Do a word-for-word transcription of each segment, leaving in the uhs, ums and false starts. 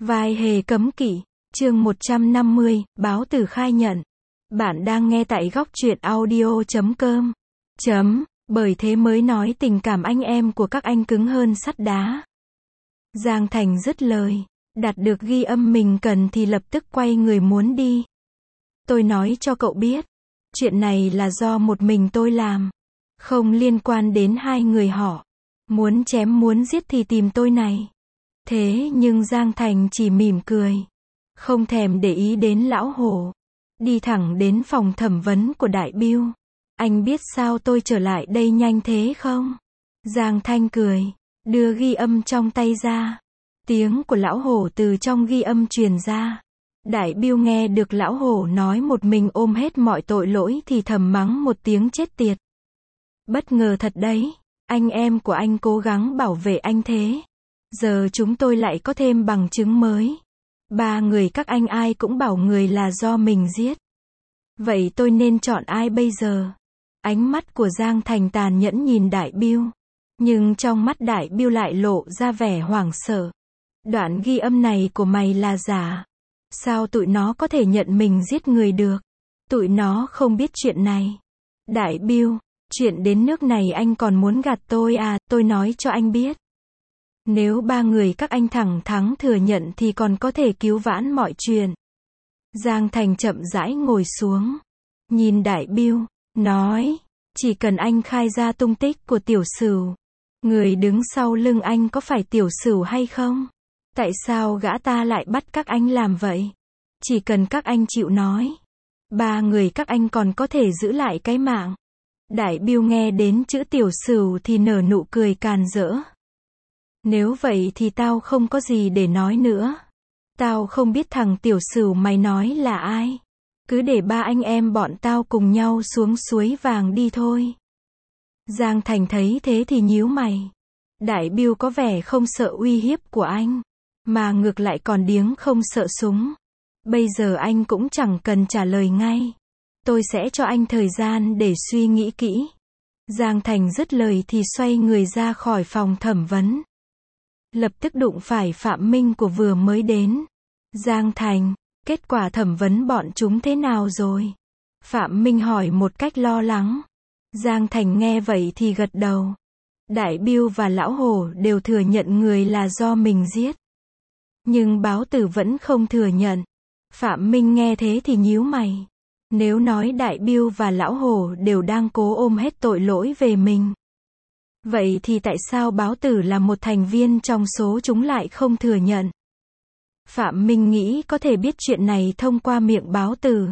Vai hề cấm kỵ, chương một trăm năm mươi, báo tử khai nhận. Bạn đang nghe tại góc truyện audio chấm com. Chấm, bởi thế mới nói tình cảm anh em của các anh cứng hơn sắt đá. Giang Thành dứt lời, đặt được ghi âm mình cần thì lập tức quay người muốn đi. Tôi nói cho cậu biết, chuyện này là do một mình tôi làm, không liên quan đến hai người họ. Muốn chém muốn giết thì tìm tôi này. Thế nhưng Giang Thành chỉ mỉm cười, không thèm để ý đến lão hổ, đi thẳng đến phòng thẩm vấn của Đại Bưu. Anh biết sao tôi trở lại đây nhanh thế không? Giang Thanh cười, đưa ghi âm trong tay ra. Tiếng của lão hổ từ trong ghi âm truyền ra. Đại Bưu nghe được lão hổ nói một mình ôm hết mọi tội lỗi thì thầm mắng một tiếng chết tiệt. Bất ngờ thật đấy, anh em của anh cố gắng bảo vệ anh thế. Giờ chúng tôi lại có thêm bằng chứng mới. Ba người các anh ai cũng bảo người là do mình giết. Vậy tôi nên chọn ai bây giờ? Ánh mắt của Giang Thành tàn nhẫn nhìn Đại Bưu. Nhưng trong mắt Đại Bưu lại lộ ra vẻ hoảng sợ. Đoạn ghi âm này của mày là giả. Sao tụi nó có thể nhận mình giết người được? Tụi nó không biết chuyện này. Đại Bưu, chuyện đến nước này anh còn muốn gạt tôi à? Tôi nói cho anh biết. Nếu ba người các anh thẳng thắn thừa nhận thì còn có thể cứu vãn mọi chuyện. Giang Thành chậm rãi ngồi xuống, nhìn Đại Bưu, nói, chỉ cần anh khai ra tung tích của Tiểu Sửu, người đứng sau lưng anh có phải Tiểu Sửu hay không? Tại sao gã ta lại bắt các anh làm vậy? Chỉ cần các anh chịu nói, ba người các anh còn có thể giữ lại cái mạng. Đại Bưu nghe đến chữ Tiểu Sửu thì nở nụ cười càn rỡ. Nếu vậy thì tao không có gì để nói nữa. Tao không biết thằng Tiểu Sửu mày nói là ai. Cứ để ba anh em bọn tao cùng nhau xuống suối vàng đi thôi. Giang Thành thấy thế thì nhíu mày. Đại Bưu có vẻ không sợ uy hiếp của anh, mà ngược lại còn điếng không sợ súng. Bây giờ anh cũng chẳng cần trả lời ngay. Tôi sẽ cho anh thời gian để suy nghĩ kỹ. Giang Thành dứt lời thì xoay người ra khỏi phòng thẩm vấn. Lập tức đụng phải Phạm Minh của vừa mới đến. Giang Thành, kết quả thẩm vấn bọn chúng thế nào rồi? Phạm Minh hỏi một cách lo lắng. Giang Thành nghe vậy thì gật đầu. Đại Bưu và lão hổ đều thừa nhận người là do mình giết. Nhưng báo tử vẫn không thừa nhận. Phạm Minh nghe thế thì nhíu mày. Nếu nói Đại Bưu và lão hổ đều đang cố ôm hết tội lỗi về mình, vậy thì tại sao báo tử là một thành viên trong số chúng lại không thừa nhận? Phạm Minh nghĩ có thể biết chuyện này thông qua miệng báo tử.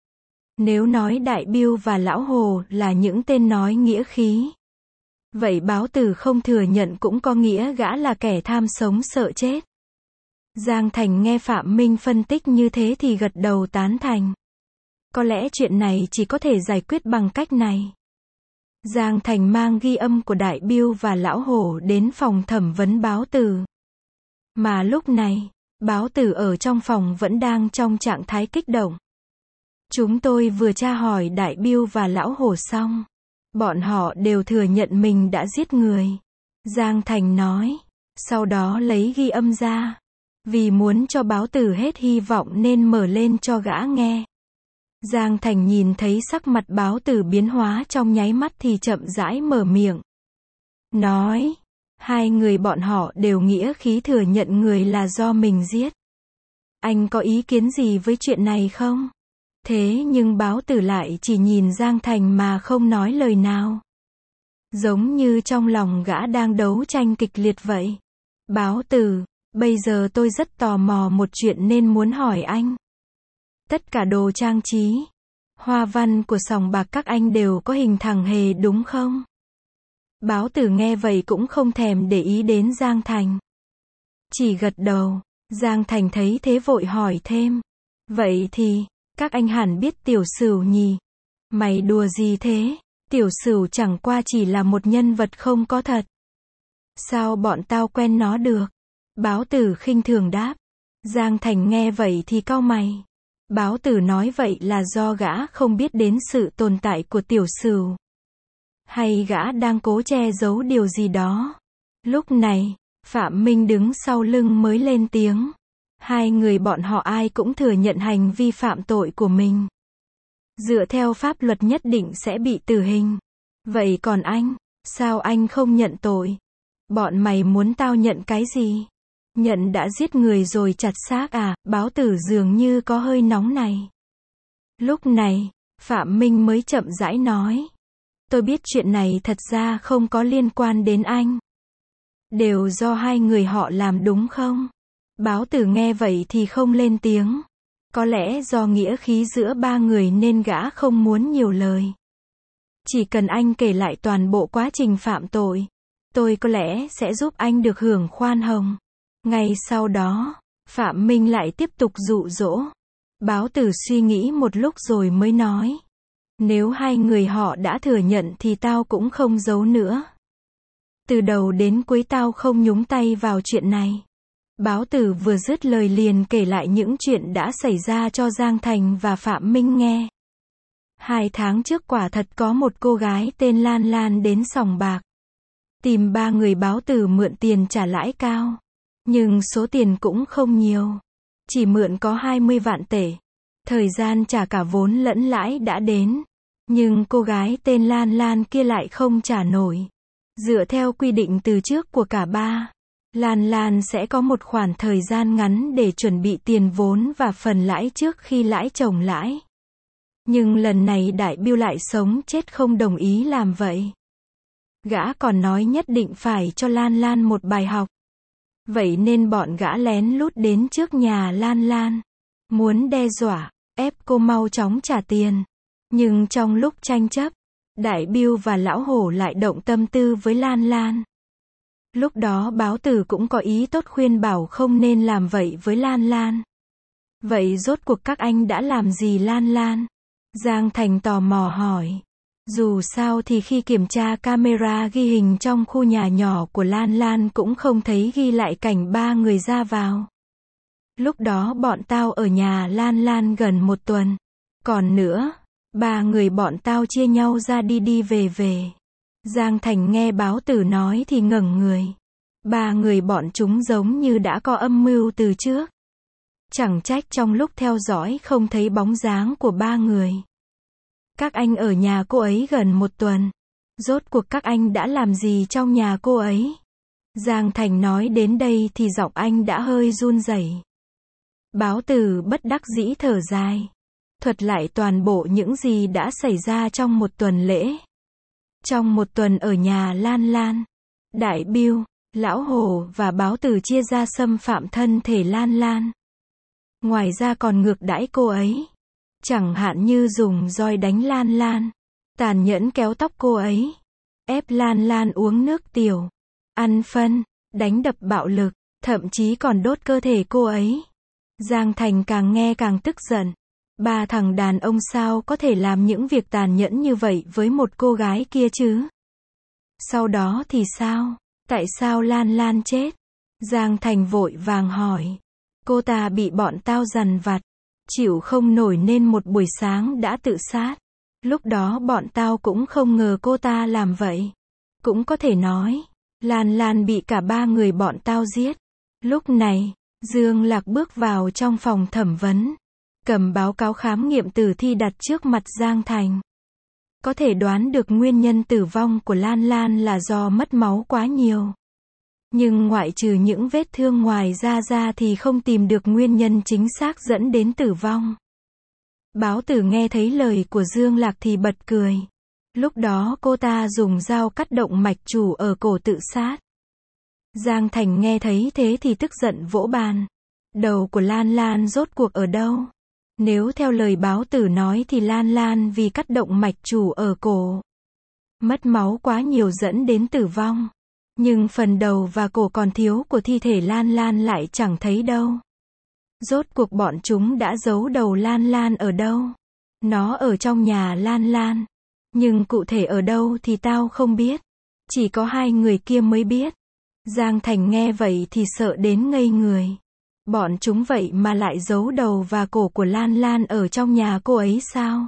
Nếu nói Đại Bưu và lão hồ là những tên nói nghĩa khí, vậy báo tử không thừa nhận cũng có nghĩa gã là kẻ tham sống sợ chết. Giang Thành nghe Phạm Minh phân tích như thế thì gật đầu tán thành. Có lẽ chuyện này chỉ có thể giải quyết bằng cách này. Giang Thành mang ghi âm của Đại Bưu và lão hổ đến phòng thẩm vấn báo tử. Mà lúc này, báo tử ở trong phòng vẫn đang trong trạng thái kích động. Chúng tôi vừa tra hỏi Đại Bưu và lão hổ xong. Bọn họ đều thừa nhận mình đã giết người. Giang Thành nói. Sau đó lấy ghi âm ra. Vì muốn cho báo tử hết hy vọng nên mở lên cho gã nghe. Giang Thành nhìn thấy sắc mặt báo tử biến hóa trong nháy mắt thì chậm rãi mở miệng. Nói, hai người bọn họ đều nghĩa khí thừa nhận người là do mình giết. Anh có ý kiến gì với chuyện này không? Thế nhưng báo tử lại chỉ nhìn Giang Thành mà không nói lời nào. Giống như trong lòng gã đang đấu tranh kịch liệt vậy. Báo tử, bây giờ tôi rất tò mò một chuyện nên muốn hỏi anh. Tất cả đồ trang trí, hoa văn của sòng bạc các anh đều có hình thằng hề đúng không? Báo tử nghe vậy cũng không thèm để ý đến Giang Thành. Chỉ gật đầu. Giang Thành thấy thế vội hỏi thêm. Vậy thì, các anh hẳn biết Tiểu Sửu nhỉ? Mày đùa gì thế? Tiểu Sửu chẳng qua chỉ là một nhân vật không có thật. Sao bọn tao quen nó được? Báo tử khinh thường đáp. Giang Thành nghe vậy thì cau mày. Báo tử nói vậy là do gã không biết đến sự tồn tại của Tiểu Sửu, hay gã đang cố che giấu điều gì đó. Lúc này, Phạm Minh đứng sau lưng mới lên tiếng. Hai người bọn họ ai cũng thừa nhận hành vi phạm tội của mình. Dựa theo pháp luật nhất định sẽ bị tử hình. Vậy còn anh, sao anh không nhận tội? Bọn mày muốn tao nhận cái gì? Nhận đã giết người rồi chặt xác à? Báo tử dường như có hơi nóng này. Lúc này, Phạm Minh mới chậm rãi nói. Tôi biết chuyện này thật ra không có liên quan đến anh. Đều do hai người họ làm đúng không? Báo tử nghe vậy thì không lên tiếng. Có lẽ do nghĩa khí giữa ba người nên gã không muốn nhiều lời. Chỉ cần anh kể lại toàn bộ quá trình phạm tội, tôi có lẽ sẽ giúp anh được hưởng khoan hồng. Ngay sau đó, Phạm Minh lại tiếp tục dụ dỗ. Báo tử suy nghĩ một lúc rồi mới nói. Nếu hai người họ đã thừa nhận thì tao cũng không giấu nữa. Từ đầu đến cuối tao không nhúng tay vào chuyện này. Báo tử vừa dứt lời liền kể lại những chuyện đã xảy ra cho Giang Thành và Phạm Minh nghe. Hai tháng trước quả thật có một cô gái tên Lan Lan đến sòng bạc. Tìm ba người báo tử mượn tiền trả lãi cao. Nhưng số tiền cũng không nhiều. Chỉ mượn có hai mươi vạn tệ. Thời gian trả cả vốn lẫn lãi đã đến. Nhưng cô gái tên Lan Lan kia lại không trả nổi. Dựa theo quy định từ trước của cả ba, Lan Lan sẽ có một khoảng thời gian ngắn để chuẩn bị tiền vốn và phần lãi trước khi lãi chồng lãi. Nhưng lần này Đại Biêu lại sống chết không đồng ý làm vậy. Gã còn nói nhất định phải cho Lan Lan một bài học. Vậy nên bọn gã lén lút đến trước nhà Lan Lan. Muốn đe dọa, ép cô mau chóng trả tiền. Nhưng trong lúc tranh chấp, Đại Biêu và Lão Hổ lại động tâm tư với Lan Lan. Lúc đó báo tử cũng có ý tốt khuyên bảo không nên làm vậy với Lan Lan. Vậy rốt cuộc các anh đã làm gì Lan Lan? Giang Thành tò mò hỏi. Dù sao thì khi kiểm tra camera ghi hình trong khu nhà nhỏ của Lan Lan cũng không thấy ghi lại cảnh ba người ra vào. Lúc đó bọn tao ở nhà Lan Lan gần một tuần. Còn nữa, ba người bọn tao chia nhau ra đi đi về về. Giang Thành nghe báo tử nói thì ngẩng người. Ba người bọn chúng giống như đã có âm mưu từ trước. Chẳng trách trong lúc theo dõi không thấy bóng dáng của ba người. Các anh ở nhà cô ấy gần một tuần. Rốt cuộc các anh đã làm gì trong nhà cô ấy? Giang Thành nói đến đây thì giọng anh đã hơi run rẩy. Báo tử bất đắc dĩ thở dài. Thuật lại toàn bộ những gì đã xảy ra trong một tuần lễ. Trong một tuần ở nhà Lan Lan, Đại Biêu, Lão Hổ và báo tử chia ra xâm phạm thân thể Lan Lan. Ngoài ra còn ngược đãi cô ấy. Chẳng hạn như dùng roi đánh Lan Lan, tàn nhẫn kéo tóc cô ấy, ép Lan Lan uống nước tiểu, ăn phân, đánh đập bạo lực, thậm chí còn đốt cơ thể cô ấy. Giang Thành càng nghe càng tức giận. Ba thằng đàn ông sao có thể làm những việc tàn nhẫn như vậy với một cô gái kia chứ? Sau đó thì sao? Tại sao Lan Lan chết? Giang Thành vội vàng hỏi. Cô ta bị bọn tao dằn vặt, chịu không nổi nên một buổi sáng đã tự sát. Lúc đó bọn tao cũng không ngờ cô ta làm vậy. Cũng có thể nói, Lan Lan bị cả ba người bọn tao giết. Lúc này, Dương Lạc bước vào trong phòng thẩm vấn. Cầm báo cáo khám nghiệm tử thi đặt trước mặt Giang Thành. Có thể đoán được nguyên nhân tử vong của Lan Lan là do mất máu quá nhiều. Nhưng ngoại trừ những vết thương ngoài da ra thì không tìm được nguyên nhân chính xác dẫn đến tử vong. Báo tử nghe thấy lời của Dương Lạc thì bật cười. Lúc đó cô ta dùng dao cắt động mạch chủ ở cổ tự sát. Giang Thành nghe thấy thế thì tức giận vỗ bàn. Đầu của Lan Lan rốt cuộc ở đâu? Nếu theo lời báo tử nói thì Lan Lan vì cắt động mạch chủ ở cổ, mất máu quá nhiều dẫn đến tử vong. Nhưng phần đầu và cổ còn thiếu của thi thể Lan Lan lại chẳng thấy đâu. Rốt cuộc bọn chúng đã giấu đầu Lan Lan ở đâu? Nó ở trong nhà Lan Lan. Nhưng cụ thể ở đâu thì tao không biết. Chỉ có hai người kia mới biết. Giang Thành nghe vậy thì sợ đến ngây người. Bọn chúng vậy mà lại giấu đầu và cổ của Lan Lan ở trong nhà cô ấy sao?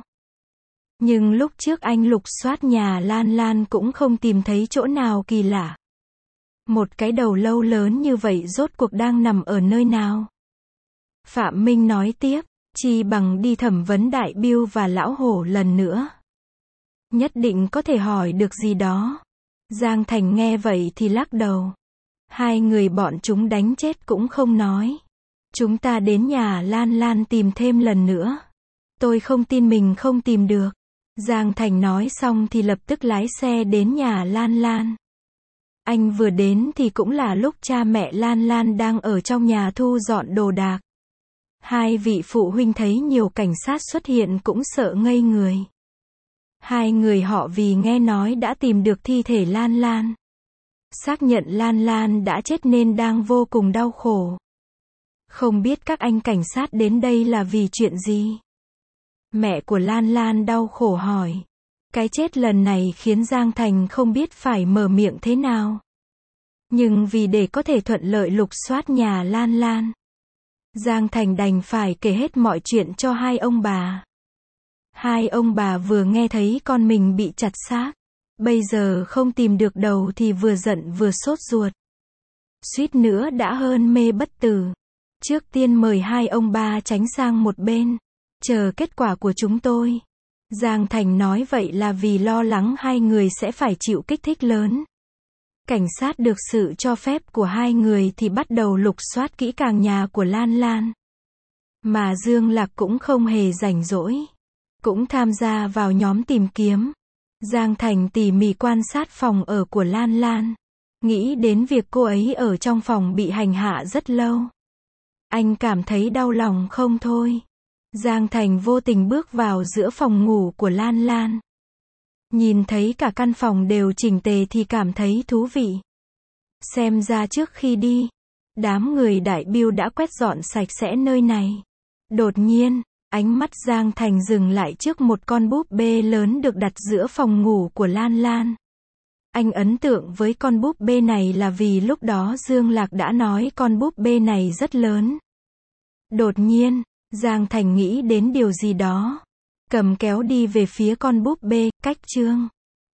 Nhưng lúc trước anh lục soát nhà Lan Lan cũng không tìm thấy chỗ nào kỳ lạ. Một cái đầu lâu lớn như vậy rốt cuộc đang nằm ở nơi nào? Phạm Minh nói tiếp, chi bằng đi thẩm vấn Đại Biêu và Lão Hổ lần nữa. Nhất định có thể hỏi được gì đó. Giang Thành nghe vậy thì lắc đầu. Hai người bọn chúng đánh chết cũng không nói. Chúng ta đến nhà Lan Lan tìm thêm lần nữa. Tôi không tin mình không tìm được. Giang Thành nói xong thì lập tức lái xe đến nhà Lan Lan. Anh vừa đến thì cũng là lúc cha mẹ Lan Lan đang ở trong nhà thu dọn đồ đạc. Hai vị phụ huynh thấy nhiều cảnh sát xuất hiện cũng sợ ngây người. Hai người họ vì nghe nói đã tìm được thi thể Lan Lan. Xác nhận Lan Lan đã chết nên đang vô cùng đau khổ. Không biết các anh cảnh sát đến đây là vì chuyện gì? Mẹ của Lan Lan đau khổ hỏi. Cái chết lần này khiến Giang Thành không biết phải mở miệng thế nào. Nhưng vì để có thể thuận lợi lục soát nhà Lan Lan, Giang Thành đành phải kể hết mọi chuyện cho hai ông bà. Hai ông bà vừa nghe thấy con mình bị chặt xác, bây giờ không tìm được đầu thì vừa giận vừa sốt ruột. Suýt nữa đã hơn mê bất tử. Trước tiên mời hai ông bà tránh sang một bên, chờ kết quả của chúng tôi. Giang Thành nói vậy là vì lo lắng hai người sẽ phải chịu kích thích lớn. Cảnh sát được sự cho phép của hai người thì bắt đầu lục soát kỹ càng nhà của Lan Lan. Mà Dương Lạc cũng không hề rảnh rỗi. Cũng tham gia vào nhóm tìm kiếm. Giang Thành tỉ mỉ quan sát phòng ở của Lan Lan. Nghĩ đến việc cô ấy ở trong phòng bị hành hạ rất lâu. Anh cảm thấy đau lòng không thôi. Giang Thành vô tình bước vào giữa phòng ngủ của Lan Lan. Nhìn thấy cả căn phòng đều chỉnh tề thì cảm thấy thú vị. Xem ra trước khi đi, đám người Đại Biêu đã quét dọn sạch sẽ nơi này. Đột nhiên, ánh mắt Giang Thành dừng lại trước một con búp bê lớn được đặt giữa phòng ngủ của Lan Lan. Anh ấn tượng với con búp bê này là vì lúc đó Dương Lạc đã nói con búp bê này rất lớn. Đột nhiên, Giang Thành nghĩ đến điều gì đó. Cầm kéo đi về phía con búp bê, cách Trương.